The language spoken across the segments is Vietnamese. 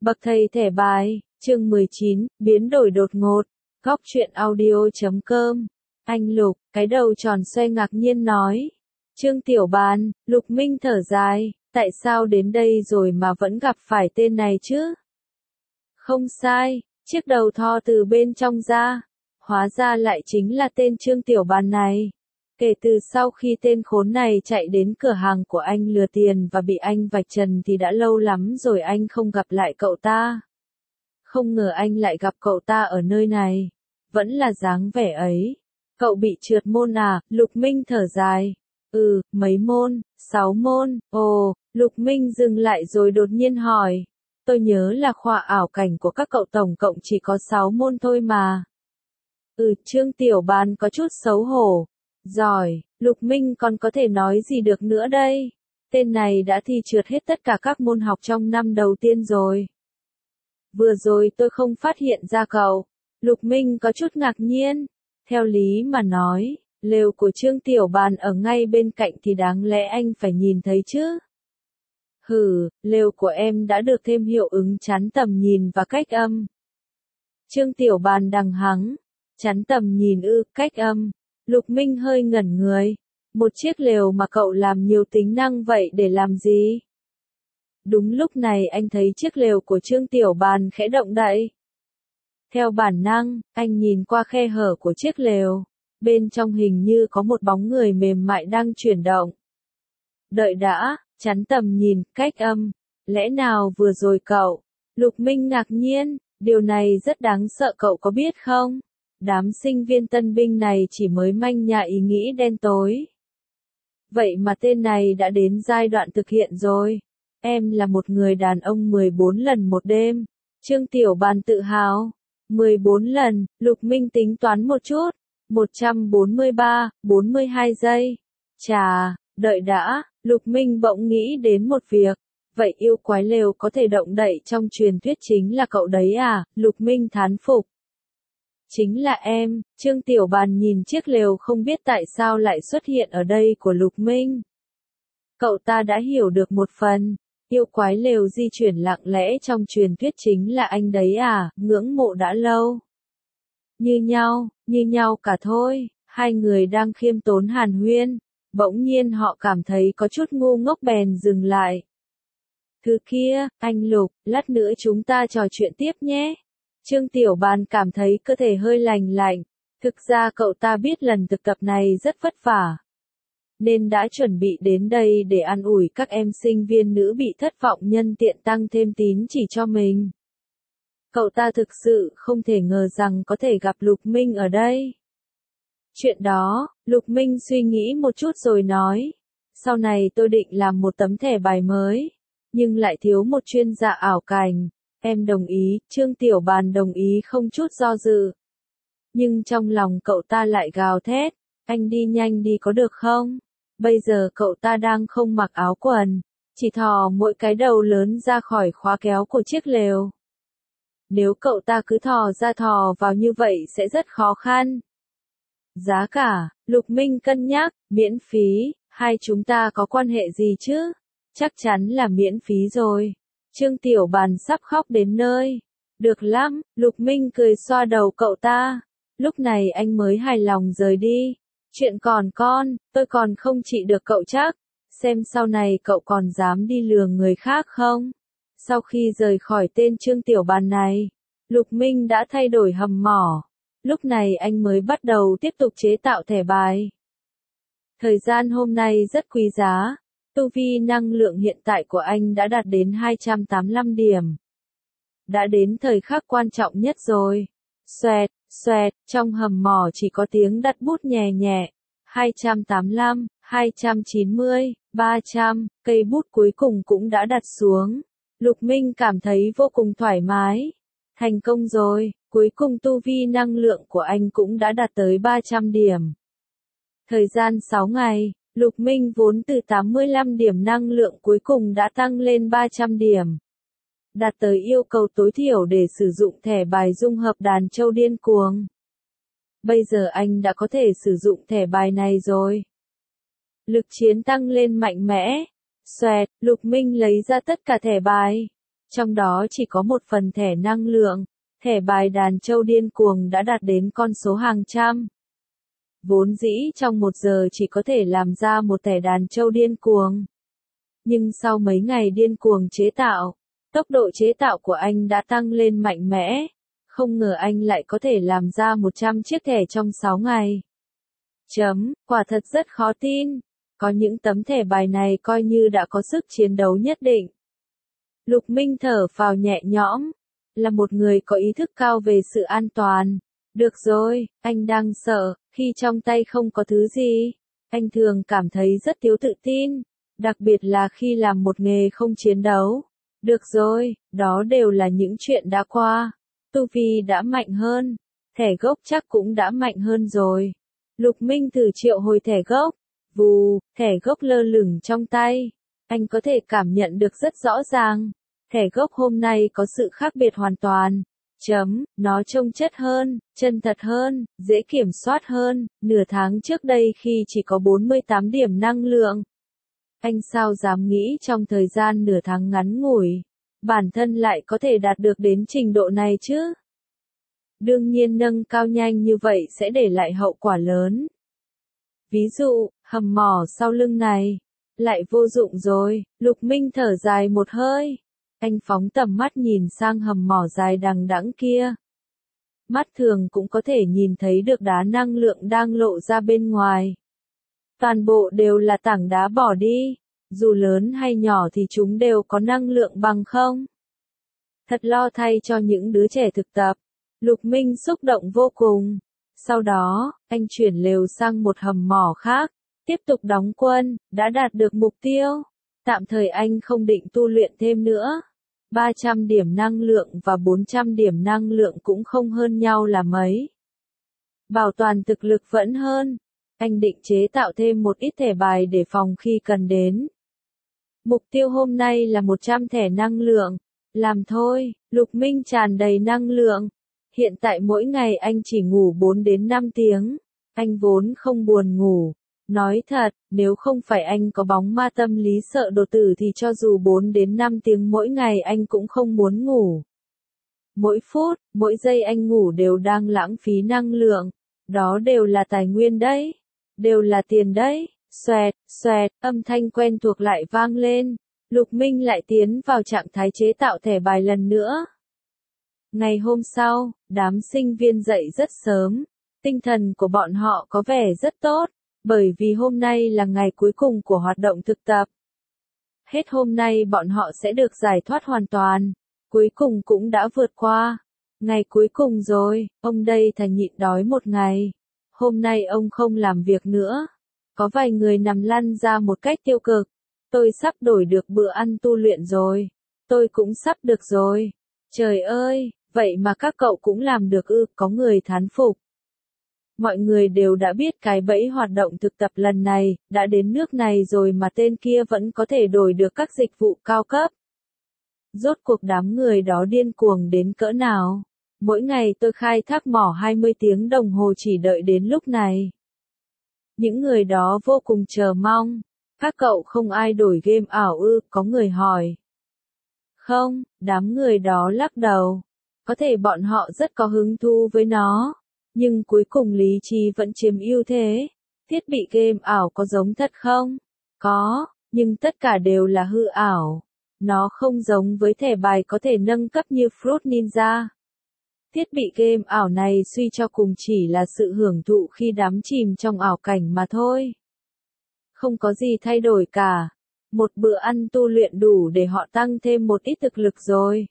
Bậc thầy thẻ bài, chương 19, biến đổi đột ngột. Góc truyện audio.com. Anh Lục, cái đầu tròn xoe ngạc nhiên nói. Trương Tiểu Bàn, Lục Minh thở dài, tại sao đến đây rồi mà vẫn gặp phải tên này chứ? Không sai, chiếc đầu thò từ bên trong ra. Hóa ra lại chính là tên Trương Tiểu Bàn này. Kể từ sau khi tên khốn này chạy đến cửa hàng của anh lừa tiền và bị anh vạch trần thì đã lâu lắm rồi anh không gặp lại cậu ta. Không ngờ anh lại gặp cậu ta ở nơi này. Vẫn là dáng vẻ ấy. Cậu bị trượt môn à? Lục Minh thở dài. Mấy môn? 6 môn. Ồ, Lục Minh dừng lại rồi đột nhiên hỏi. Tôi nhớ là khoa ảo cảnh của các cậu tổng cộng chỉ có 6 môn thôi mà. Trương Tiểu Bàn có chút xấu hổ. Giỏi, Lục Minh còn có thể nói gì được nữa đây? Tên này đã thi trượt hết tất cả các môn học trong năm đầu tiên rồi. Vừa rồi tôi không phát hiện ra cậu. Lục Minh có chút ngạc nhiên. Theo lý mà nói, lều của Trương Tiểu Bàn ở ngay bên cạnh thì đáng lẽ anh phải nhìn thấy chứ. Lều của em đã được thêm hiệu ứng chắn tầm nhìn và cách âm. Trương Tiểu Bàn đằng hắng. Chắn tầm nhìn cách âm. Lục Minh hơi ngẩn người. Một chiếc lều mà cậu làm nhiều tính năng vậy để làm gì? Đúng lúc này anh thấy chiếc lều của Trương Tiểu Bàn khẽ động đậy. Theo bản năng, anh nhìn qua khe hở của chiếc lều. Bên trong hình như có một bóng người mềm mại đang chuyển động. Đợi đã, chắn tầm nhìn, cách âm. Lẽ nào vừa rồi cậu? Lục Minh ngạc nhiên, điều này rất đáng sợ cậu có biết không? Đám sinh viên tân binh này chỉ mới manh nha ý nghĩ đen tối. Vậy mà tên này đã đến giai đoạn thực hiện rồi. Em là một người đàn ông 14 lần một đêm. Trương Tiểu Bàn tự hào. 14 lần, Lục Minh tính toán một chút. 143, 42 giây. Chà, đợi đã, Lục Minh bỗng nghĩ đến một việc. Vậy yêu quái lều có thể động đậy trong truyền thuyết chính là cậu đấy à? Lục Minh thán phục. Chính là em. Trương Tiểu Bàn nhìn chiếc lều không biết tại sao lại xuất hiện ở đây của Lục Minh. Cậu ta đã hiểu được một phần. Yêu quái lều di chuyển lặng lẽ trong truyền thuyết chính là anh đấy à? Ngưỡng mộ đã lâu. Như nhau cả thôi. Hai người đang khiêm tốn hàn huyên. Bỗng nhiên họ cảm thấy có chút ngu ngốc bèn dừng lại. Thứ kia, anh Lục, lát nữa chúng ta trò chuyện tiếp nhé. Trương Tiểu Bàn cảm thấy cơ thể hơi lành lạnh. Thực ra cậu ta biết lần thực tập này rất vất vả. Nên đã chuẩn bị đến đây để an ủi các em sinh viên nữ bị thất vọng nhân tiện tăng thêm tín chỉ cho mình. Cậu ta thực sự không thể ngờ rằng có thể gặp Lục Minh ở đây. Chuyện đó, Lục Minh suy nghĩ một chút rồi nói. Sau này tôi định làm một tấm thẻ bài mới. Nhưng lại thiếu một chuyên gia ảo cảnh. Em đồng ý, Trương Tiểu Bàn đồng ý không chút do dự. Nhưng trong lòng cậu ta lại gào thét. Anh đi nhanh đi có được không? Bây giờ cậu ta đang không mặc áo quần. Chỉ thò mỗi cái đầu lớn ra khỏi khóa kéo của chiếc lều. Nếu cậu ta cứ thò ra thò vào như vậy sẽ rất khó khăn. Giá cả, Lục Minh cân nhắc, miễn phí, hai chúng ta có quan hệ gì chứ? Chắc chắn là miễn phí rồi. Trương Tiểu Bàn sắp khóc đến nơi. Được lắm, Lục Minh cười xoa đầu cậu ta. Lúc này anh mới hài lòng rời đi. Chuyện còn tôi còn không trị được cậu chắc. Xem sau này cậu còn dám đi lừa người khác không? Sau khi rời khỏi tên Trương Tiểu Bàn này, Lục Minh đã thay đổi hầm mỏ. Lúc này anh mới bắt đầu tiếp tục chế tạo thẻ bài. Thời gian hôm nay rất quý giá. Tu vi năng lượng hiện tại của anh đã đạt đến 285 điểm. Đã đến thời khắc quan trọng nhất rồi. Xoẹt, xoẹt, trong hầm mỏ chỉ có tiếng đặt bút nhẹ nhẹ. 285, 290, 300, cây bút cuối cùng cũng đã đặt xuống. Lục Minh cảm thấy vô cùng thoải mái. Thành công rồi, cuối cùng tu vi năng lượng của anh cũng đã đạt tới 300 điểm. Thời gian 6 ngày. Lục Minh vốn từ 85 điểm năng lượng cuối cùng đã tăng lên 300 điểm. Đạt tới yêu cầu tối thiểu để sử dụng thẻ bài dung hợp đàn châu điên cuồng. Bây giờ anh đã có thể sử dụng thẻ bài này rồi. Lực chiến tăng lên mạnh mẽ. Xoẹt, Lục Minh lấy ra tất cả thẻ bài. Trong đó chỉ có một phần thẻ năng lượng, thẻ bài đàn châu điên cuồng đã đạt đến con số hàng trăm. Vốn dĩ trong 1 giờ chỉ có thể làm ra một thẻ đàn châu điên cuồng. Nhưng sau mấy ngày điên cuồng chế tạo, tốc độ chế tạo của anh đã tăng lên mạnh mẽ. Không ngờ anh lại có thể làm ra 100 chiếc thẻ trong 6 ngày. Quả thật rất khó tin. Có những tấm thẻ bài này coi như đã có sức chiến đấu nhất định. Lục Minh thở phào nhẹ nhõm. Là một người có ý thức cao về sự an toàn. Được rồi, anh đang sợ, khi trong tay không có thứ gì. Anh thường cảm thấy rất thiếu tự tin. Đặc biệt là khi làm một nghề không chiến đấu. Được rồi, đó đều là những chuyện đã qua. Tu vi đã mạnh hơn. Thẻ gốc chắc cũng đã mạnh hơn rồi. Lục Minh thử triệu hồi thẻ gốc. Vù, thẻ gốc lơ lửng trong tay. Anh có thể cảm nhận được rất rõ ràng. Thẻ gốc hôm nay có sự khác biệt hoàn toàn. Nó trông chất hơn, chân thật hơn, dễ kiểm soát hơn. Nửa tháng trước đây khi chỉ có 48 điểm năng lượng. Anh sao dám nghĩ trong thời gian nửa tháng ngắn ngủi, bản thân lại có thể đạt được đến trình độ này chứ? Đương nhiên nâng cao nhanh như vậy sẽ để lại hậu quả lớn. Ví dụ, hầm mỏ sau lưng này, lại vô dụng rồi. Lục Minh thở dài một hơi. Anh phóng tầm mắt nhìn sang hầm mỏ dài đằng đẵng kia. Mắt thường cũng có thể nhìn thấy được đá năng lượng đang lộ ra bên ngoài. Toàn bộ đều là tảng đá bỏ đi. Dù lớn hay nhỏ thì chúng đều có năng lượng bằng không. Thật lo thay cho những đứa trẻ thực tập. Lục Minh xúc động vô cùng. Sau đó, anh chuyển lều sang một hầm mỏ khác. Tiếp tục đóng quân, đã đạt được mục tiêu. Tạm thời anh không định tu luyện thêm nữa. 300 điểm năng lượng và 400 điểm năng lượng cũng không hơn nhau là mấy. Bảo toàn thực lực vẫn hơn. Anh định chế tạo thêm một ít thẻ bài để phòng khi cần đến. Mục tiêu hôm nay là 100 thẻ năng lượng. Làm thôi, Lục Minh tràn đầy năng lượng. Hiện tại mỗi ngày anh chỉ ngủ 4 đến 5 tiếng. Anh vốn không buồn ngủ. Nói thật, nếu không phải anh có bóng ma tâm lý sợ đột tử thì cho dù 4 đến 5 tiếng mỗi ngày anh cũng không muốn ngủ. Mỗi phút, mỗi giây anh ngủ đều đang lãng phí năng lượng. Đó đều là tài nguyên đấy. Đều là tiền đấy. Xoẹt, xoẹt, âm thanh quen thuộc lại vang lên. Lục Minh lại tiến vào trạng thái chế tạo thẻ bài lần nữa. Ngày hôm sau, đám sinh viên dậy rất sớm. Tinh thần của bọn họ có vẻ rất tốt. Bởi vì hôm nay là ngày cuối cùng của hoạt động thực tập. Hết hôm nay bọn họ sẽ được giải thoát hoàn toàn. Cuối cùng cũng đã vượt qua. Ngày cuối cùng rồi, ông đây thà nhịn đói một ngày. Hôm nay ông không làm việc nữa. Có vài người nằm lăn ra một cách tiêu cực. Tôi sắp đổi được bữa ăn tu luyện rồi. Tôi cũng sắp được rồi. Trời ơi, vậy mà các cậu cũng làm được ư, có người thán phục. Mọi người đều đã biết cái bẫy hoạt động thực tập lần này, đã đến nước này rồi mà tên kia vẫn có thể đổi được các dịch vụ cao cấp. Rốt cuộc đám người đó điên cuồng đến cỡ nào? Mỗi ngày tôi khai thác mỏ 20 tiếng đồng hồ chỉ đợi đến lúc này. Những người đó vô cùng chờ mong. Các cậu không ai đổi game ảo ư, có người hỏi. Không, đám người đó lắc đầu. Có thể bọn họ rất có hứng thú với nó. Nhưng cuối cùng lý trí vẫn chiếm ưu thế. Thiết bị game ảo có giống thật không? Có, nhưng tất cả đều là hư ảo. Nó không giống với thẻ bài có thể nâng cấp như Fruit Ninja. Thiết bị game ảo này suy cho cùng chỉ là sự hưởng thụ khi đắm chìm trong ảo cảnh mà thôi. Không có gì thay đổi cả. Một bữa ăn tu luyện đủ để họ tăng thêm một ít thực lực rồi.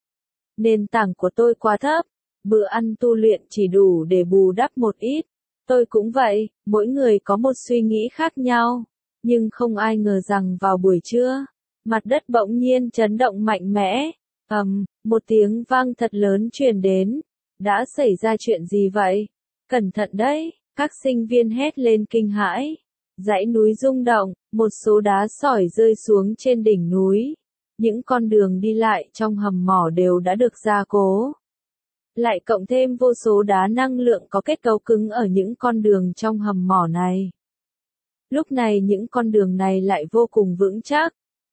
Nền tảng của tôi quá thấp. Bữa ăn tu luyện chỉ đủ để bù đắp một ít. Tôi cũng vậy, mỗi người có một suy nghĩ khác nhau. Nhưng không ai ngờ rằng vào buổi trưa, mặt đất bỗng nhiên chấn động mạnh mẽ. Một tiếng vang thật lớn truyền đến. Đã xảy ra chuyện gì vậy? Cẩn thận đấy, các sinh viên hét lên kinh hãi. Dãy núi rung động, một số đá sỏi rơi xuống trên đỉnh núi. Những con đường đi lại trong hầm mỏ đều đã được gia cố. Lại cộng thêm vô số đá năng lượng có kết cấu cứng ở những con đường trong hầm mỏ này. Lúc này những con đường này lại vô cùng vững chắc.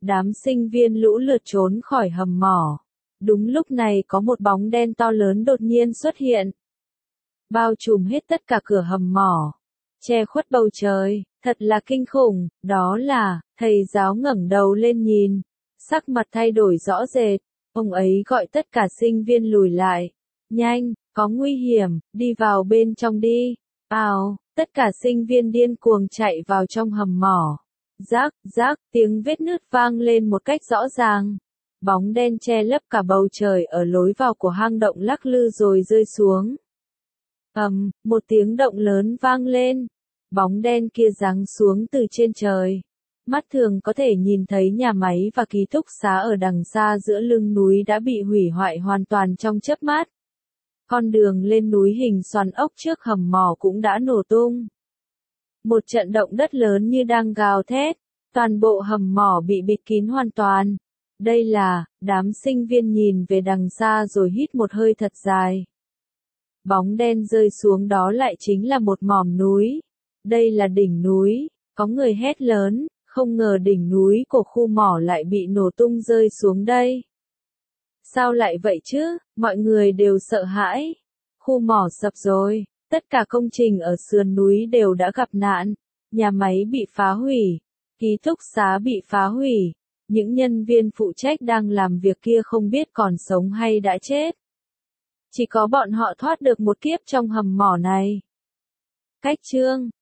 đám sinh viên lũ lượt trốn khỏi hầm mỏ. Đúng lúc này có một bóng đen to lớn đột nhiên xuất hiện. Bao trùm hết tất cả cửa hầm mỏ. Che khuất bầu trời, thật là kinh khủng, đó là, thầy giáo ngẩng đầu lên nhìn. Sắc mặt thay đổi rõ rệt, ông ấy gọi tất cả sinh viên lùi lại. Nhanh, có nguy hiểm, đi vào bên trong đi. Ào, tất cả sinh viên điên cuồng chạy vào trong hầm mỏ. Rác, rác, tiếng vết nứt vang lên một cách rõ ràng. Bóng đen che lấp cả bầu trời ở lối vào của hang động lắc lư rồi rơi xuống. Một tiếng động lớn vang lên. Bóng đen kia giáng xuống từ trên trời. Mắt thường có thể nhìn thấy nhà máy và ký túc xá ở đằng xa giữa lưng núi đã bị hủy hoại hoàn toàn trong chớp mắt. Con đường lên núi hình xoắn ốc trước hầm mỏ cũng đã nổ tung. Một trận động đất lớn như đang gào thét, toàn bộ hầm mỏ bị bịt kín hoàn toàn. Đây là, đám sinh viên nhìn về đằng xa rồi hít một hơi thật dài. Bóng đen rơi xuống đó lại chính là một mỏm núi. Đây là đỉnh núi, có người hét lớn, không ngờ đỉnh núi của khu mỏ lại bị nổ tung rơi xuống đây. Sao lại vậy chứ, mọi người đều sợ hãi. Khu mỏ sập rồi, tất cả công trình ở sườn núi đều đã gặp nạn. Nhà máy bị phá hủy, ký túc xá bị phá hủy. Những nhân viên phụ trách đang làm việc kia không biết còn sống hay đã chết. Chỉ có bọn họ thoát được một kiếp trong hầm mỏ này. Cách chương